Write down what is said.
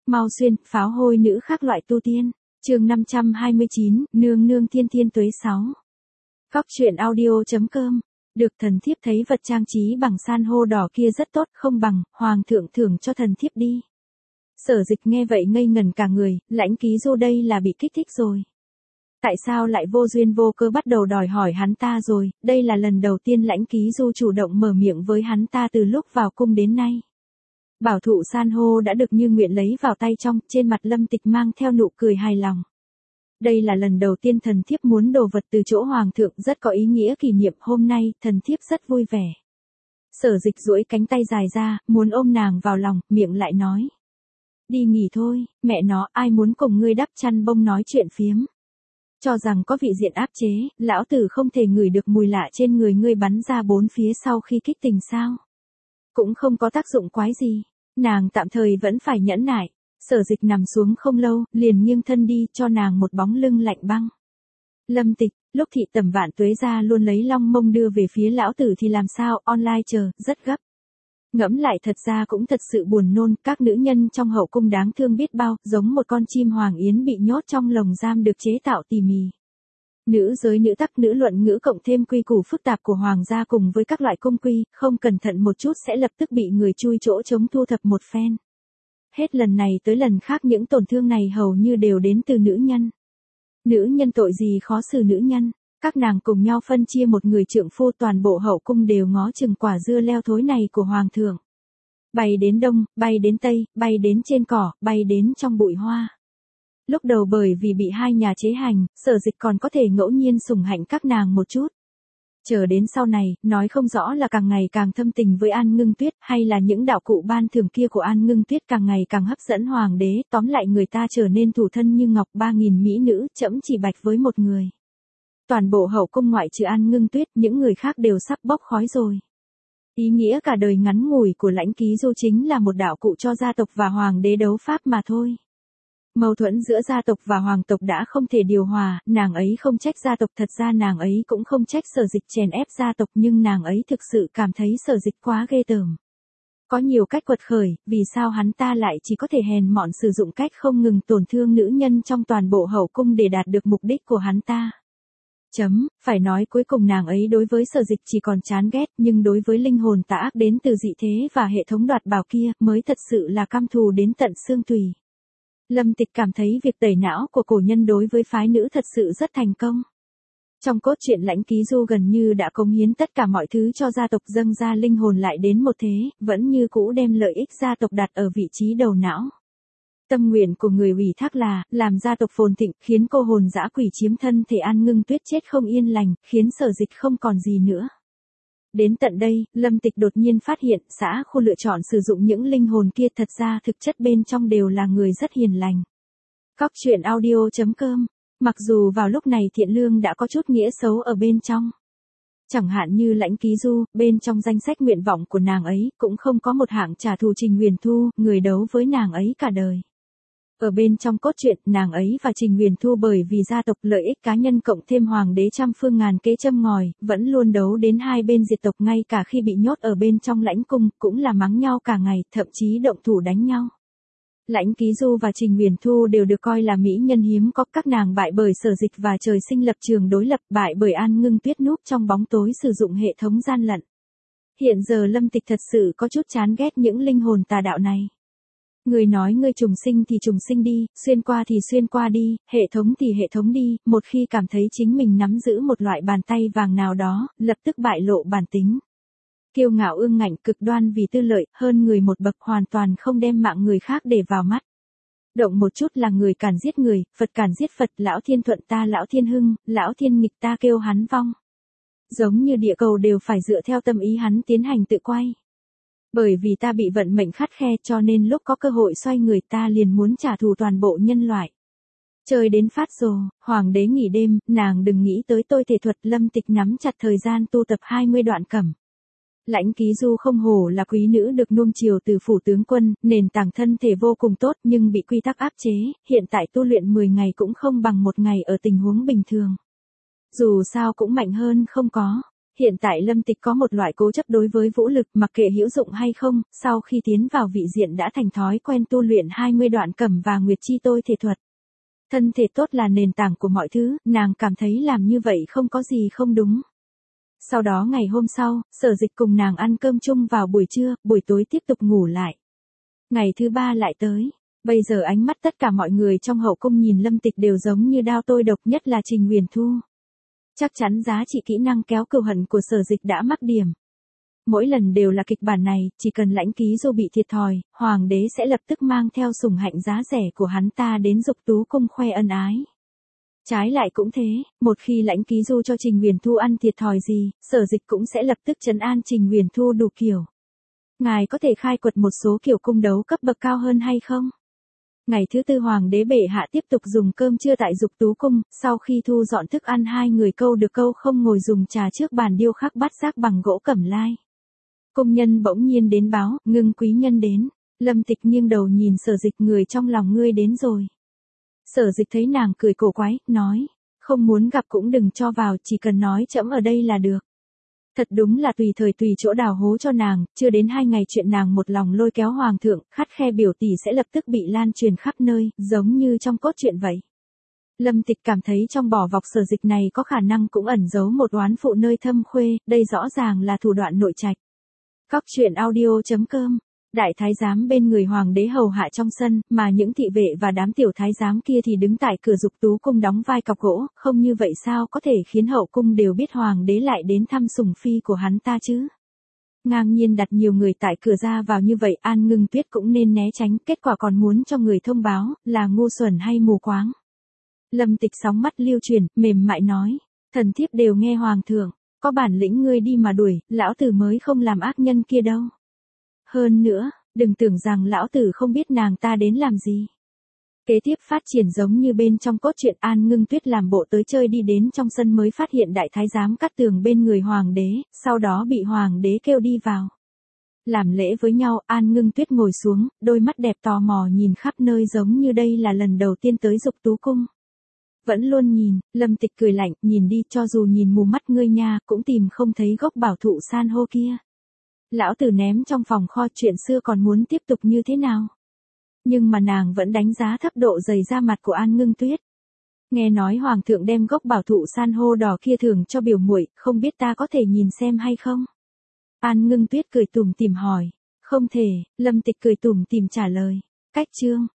Mau xuyên, pháo hôi nữ khác loại tu tiên. Chương 529, nương nương thiên thiên tuế 6. Góc truyện audio.com. Được thần thiếp thấy vật trang trí bằng san hô đỏ kia rất tốt, không bằng, hoàng thượng thưởng cho thần thiếp đi. Sở Dịch nghe vậy ngây ngẩn cả người, Lãnh Ký Du đây là bị kích thích rồi. Tại sao lại vô duyên vô cớ bắt đầu đòi hỏi hắn ta rồi, đây là lần đầu tiên Lãnh Ký Du chủ động mở miệng với hắn ta từ lúc vào cung đến nay. Bảo thụ san hô đã được như nguyện lấy vào tay trong, trên mặt Lâm Tịch mang theo nụ cười hài lòng. Đây là lần đầu tiên thần thiếp muốn đồ vật từ chỗ hoàng thượng, rất có ý nghĩa kỷ niệm, hôm nay, thần thiếp rất vui vẻ. Sở Dịch duỗi cánh tay dài ra, muốn ôm nàng vào lòng, miệng lại nói. Đi nghỉ thôi, mẹ nó, ai muốn cùng ngươi đắp chăn bông nói chuyện phiếm. Cho rằng có vị diện áp chế, lão tử không thể ngửi được mùi lạ trên người ngươi bắn ra bốn phía sau khi kích tình sao. Cũng không có tác dụng quái gì, nàng tạm thời vẫn phải nhẫn nại. Sở Dịch nằm xuống không lâu, liền nghiêng thân đi, cho nàng một bóng lưng lạnh băng. Lâm Tịch, lúc thị tẩm vạn tuế ra luôn lấy long mông đưa về phía lão tử thì làm sao, online chờ, rất gấp. Ngẫm lại thật ra cũng thật sự buồn nôn, các nữ nhân trong hậu cung đáng thương biết bao, giống một con chim hoàng yến bị nhốt trong lồng giam được chế tạo tỉ mỉ. Nữ giới nữ tắc nữ luận ngữ cộng thêm quy củ phức tạp của hoàng gia cùng với các loại cung quy, không cẩn thận một chút sẽ lập tức bị người chui chỗ trống thu thập một phen. Hết lần này tới lần khác những tổn thương này hầu như đều đến từ nữ nhân. Nữ nhân tội gì khó xử nữ nhân, các nàng cùng nhau phân chia một người trượng phu, toàn bộ hậu cung đều ngó chừng quả dưa leo thối này của hoàng thượng. Bay đến đông, bay đến tây, bay đến trên cỏ, bay đến trong bụi hoa. Lúc đầu bởi vì bị hai nhà chế hành, Sở Dịch còn có thể ngẫu nhiên sủng hạnh các nàng một chút. Chờ đến sau này, nói không rõ là càng ngày càng thâm tình với An Ngưng Tuyết, hay là những đạo cụ ban thưởng kia của An Ngưng Tuyết càng ngày càng hấp dẫn hoàng đế, tóm lại người ta trở nên thủ thân như ngọc, 3.000 mỹ nữ, trẫm chỉ bạch với một người. Toàn bộ hậu cung ngoại trừ An Ngưng Tuyết, những người khác đều sắp bốc khói rồi. Ý nghĩa cả đời ngắn ngủi của Lãnh Ký Du chính là một đạo cụ cho gia tộc và hoàng đế đấu pháp mà thôi. Mâu thuẫn giữa gia tộc và hoàng tộc đã không thể điều hòa, nàng ấy không trách gia tộc, thật ra nàng ấy cũng không trách Sở Dịch chèn ép gia tộc, nhưng nàng ấy thực sự cảm thấy Sở Dịch quá ghê tởm. Có nhiều cách quật khởi, vì sao hắn ta lại chỉ có thể hèn mọn sử dụng cách không ngừng tổn thương nữ nhân trong toàn bộ hậu cung để đạt được mục đích của hắn ta. Phải nói cuối cùng nàng ấy đối với Sở Dịch chỉ còn chán ghét, nhưng đối với linh hồn tà ác đến từ dị thế và hệ thống đoạt bảo kia, mới thật sự là căm thù đến tận xương tùy. Lâm Tịch cảm thấy việc tẩy não của cổ nhân đối với phái nữ thật sự rất thành công. Trong cốt truyện Lãnh Ký Du gần như đã cống hiến tất cả mọi thứ cho gia tộc, dâng ra linh hồn lại đến một thế, vẫn như cũ đem lợi ích gia tộc đặt ở vị trí đầu não. Tâm nguyện của người ủy thác là, làm gia tộc phồn thịnh, khiến cô hồn dã quỷ chiếm thân thể An Ngưng Tuyết chết không yên lành, khiến Sở Dịch không còn gì nữa. Đến tận đây, Lâm Tịch đột nhiên phát hiện, xã khu lựa chọn sử dụng những linh hồn kia thật ra thực chất bên trong đều là người rất hiền lành. Góc truyện audio.com. Mặc dù vào lúc này thiện lương đã có chút nghĩa xấu ở bên trong. Chẳng hạn như Lãnh Ký Du, bên trong danh sách nguyện vọng của nàng ấy, cũng không có một hạng trả thù Trình Huyền Thu, người đấu với nàng ấy cả đời. Ở bên trong cốt truyện, nàng ấy và Trình Huyền Thu bởi vì gia tộc lợi ích cá nhân cộng thêm hoàng đế trăm phương ngàn kế châm ngòi, vẫn luôn đấu đến hai bên diệt tộc, ngay cả khi bị nhốt ở bên trong lãnh cung, cũng là mắng nhau cả ngày, thậm chí động thủ đánh nhau. Lãnh Ký Du và Trình Huyền Thu đều được coi là mỹ nhân hiếm có, các nàng bại bởi Sở Dịch và trời sinh lập trường đối lập, bại bởi An Ngưng Tuyết núp trong bóng tối sử dụng hệ thống gian lận. Hiện giờ Lâm Tịch thật sự có chút chán ghét những linh hồn tà đạo này. Người nói ngươi trùng sinh thì trùng sinh đi, xuyên qua thì xuyên qua đi, hệ thống thì hệ thống đi, một khi cảm thấy chính mình nắm giữ một loại bàn tay vàng nào đó, lập tức bại lộ bản tính. Kiêu ngạo ương ngạnh, cực đoan vì tư lợi, hơn người một bậc, hoàn toàn không đem mạng người khác để vào mắt. Động một chút là người càn giết người, Phật càn giết Phật, lão thiên thuận ta lão thiên hưng, lão thiên nghịch ta kêu hắn vong. Giống như địa cầu đều phải dựa theo tâm ý hắn tiến hành tự quay. Bởi vì ta bị vận mệnh khắt khe cho nên lúc có cơ hội xoay người ta liền muốn trả thù toàn bộ nhân loại. Trời đến phát rồ, hoàng đế nghỉ đêm, nàng đừng nghĩ tới tôi thể thuật. Lâm Tịch nắm chặt thời gian tu tập 20 đoạn cẩm. Lãnh Ký Du không hổ là quý nữ được nuông chiều từ phủ tướng quân, nền tảng thân thể vô cùng tốt nhưng bị quy tắc áp chế, hiện tại tu luyện 10 ngày cũng không bằng một ngày ở tình huống bình thường. Dù sao cũng mạnh hơn không có. Hiện tại Lâm Tịch có một loại cố chấp đối với vũ lực mặc kệ hữu dụng hay không, sau khi tiến vào vị diện đã thành thói quen tu luyện 20 đoạn cẩm và nguyệt chi tôi thể thuật. Thân thể tốt là nền tảng của mọi thứ, nàng cảm thấy làm như vậy không có gì không đúng. Sau đó ngày hôm sau, Sở Dịch cùng nàng ăn cơm chung vào buổi trưa, buổi tối tiếp tục ngủ lại. Ngày thứ 3 lại tới. Bây giờ ánh mắt tất cả mọi người trong hậu cung nhìn Lâm Tịch đều giống như đao tôi độc, nhất là Trình Huyền Thu. Chắc chắn giá trị kỹ năng kéo cừu hận của Sở Dịch đã mắc điểm. Mỗi lần đều là kịch bản này, chỉ cần Lãnh Ký Du bị thiệt thòi, hoàng đế sẽ lập tức mang theo sủng hạnh giá rẻ của hắn ta đến Dục Tú cung khoe ân ái. Trái lại cũng thế, một khi Lãnh Ký Du cho Trình Huyền Thu ăn thiệt thòi gì, Sở Dịch cũng sẽ lập tức trấn an Trình Huyền Thu đủ kiểu. Ngài có thể khai quật một số kiểu cung đấu cấp bậc cao hơn hay không? Ngày thứ 4 hoàng đế bệ hạ tiếp tục dùng cơm trưa tại Dục Tú cung, sau khi thu dọn thức ăn hai người câu được câu không ngồi dùng trà trước bàn điêu khắc bát giác bằng gỗ cẩm lai. Công nhân bỗng nhiên đến báo, Ngưng quý nhân đến. Lâm Tịch nghiêng đầu nhìn Sở Dịch, người trong lòng ngươi đến rồi. Sở Dịch thấy nàng cười cổ quái, nói, không muốn gặp cũng đừng cho vào, chỉ cần nói trẫm ở đây là được. Thật đúng là tùy thời tùy chỗ đào hố cho nàng, chưa đến 2 ngày chuyện nàng một lòng lôi kéo hoàng thượng, khắt khe biểu tỷ sẽ lập tức bị lan truyền khắp nơi, giống như trong cốt truyện vậy. Lâm Tịch cảm thấy trong bỏ vọc Sở Dịch này có khả năng cũng ẩn giấu một oán phụ nơi thâm khuê, đây rõ ràng là thủ đoạn nội trạch. Cóc truyện audio.com. Đại thái giám bên người hoàng đế hầu hạ trong sân, mà những thị vệ và đám tiểu thái giám kia thì đứng tại cửa Dục Tú cung đóng vai cọc gỗ, không như vậy sao có thể khiến hậu cung đều biết hoàng đế lại đến thăm sủng phi của hắn ta chứ. Ngang nhiên đặt nhiều người tại cửa ra vào như vậy, An Ngưng Tuyết cũng nên né tránh, kết quả còn muốn cho người thông báo, là ngu xuẩn hay mù quáng. Lâm Tịch sóng mắt lưu chuyển, mềm mại nói, thần thiếp đều nghe hoàng thượng, có bản lĩnh ngươi đi mà đuổi, lão tử mới không làm ác nhân kia đâu. Hơn nữa, đừng tưởng rằng lão tử không biết nàng ta đến làm gì. Kế tiếp phát triển giống như bên trong cốt truyện, An Ngưng Tuyết làm bộ tới chơi đi đến trong sân mới phát hiện đại thái giám Cát Tường bên người hoàng đế, sau đó bị hoàng đế kêu đi vào. Làm lễ với nhau, An Ngưng Tuyết ngồi xuống, đôi mắt đẹp tò mò nhìn khắp nơi giống như đây là lần đầu tiên tới Dục Tú cung. Vẫn luôn nhìn, Lâm Tịch cười lạnh, nhìn đi, cho dù nhìn mù mắt ngươi nha, cũng tìm không thấy gốc bảo thụ san hô kia. Lão tử ném trong phòng kho, chuyện xưa còn muốn tiếp tục như thế nào? Nhưng mà nàng vẫn đánh giá thấp độ dày da mặt của An Ngưng Tuyết. Nghe nói hoàng thượng đem gốc bảo thụ san hô đỏ kia thưởng cho biểu muội, không biết ta có thể nhìn xem hay không? An Ngưng Tuyết cười tủm tỉm hỏi. Không thể, Lâm Tịch cười tủm tỉm trả lời. Cách chương.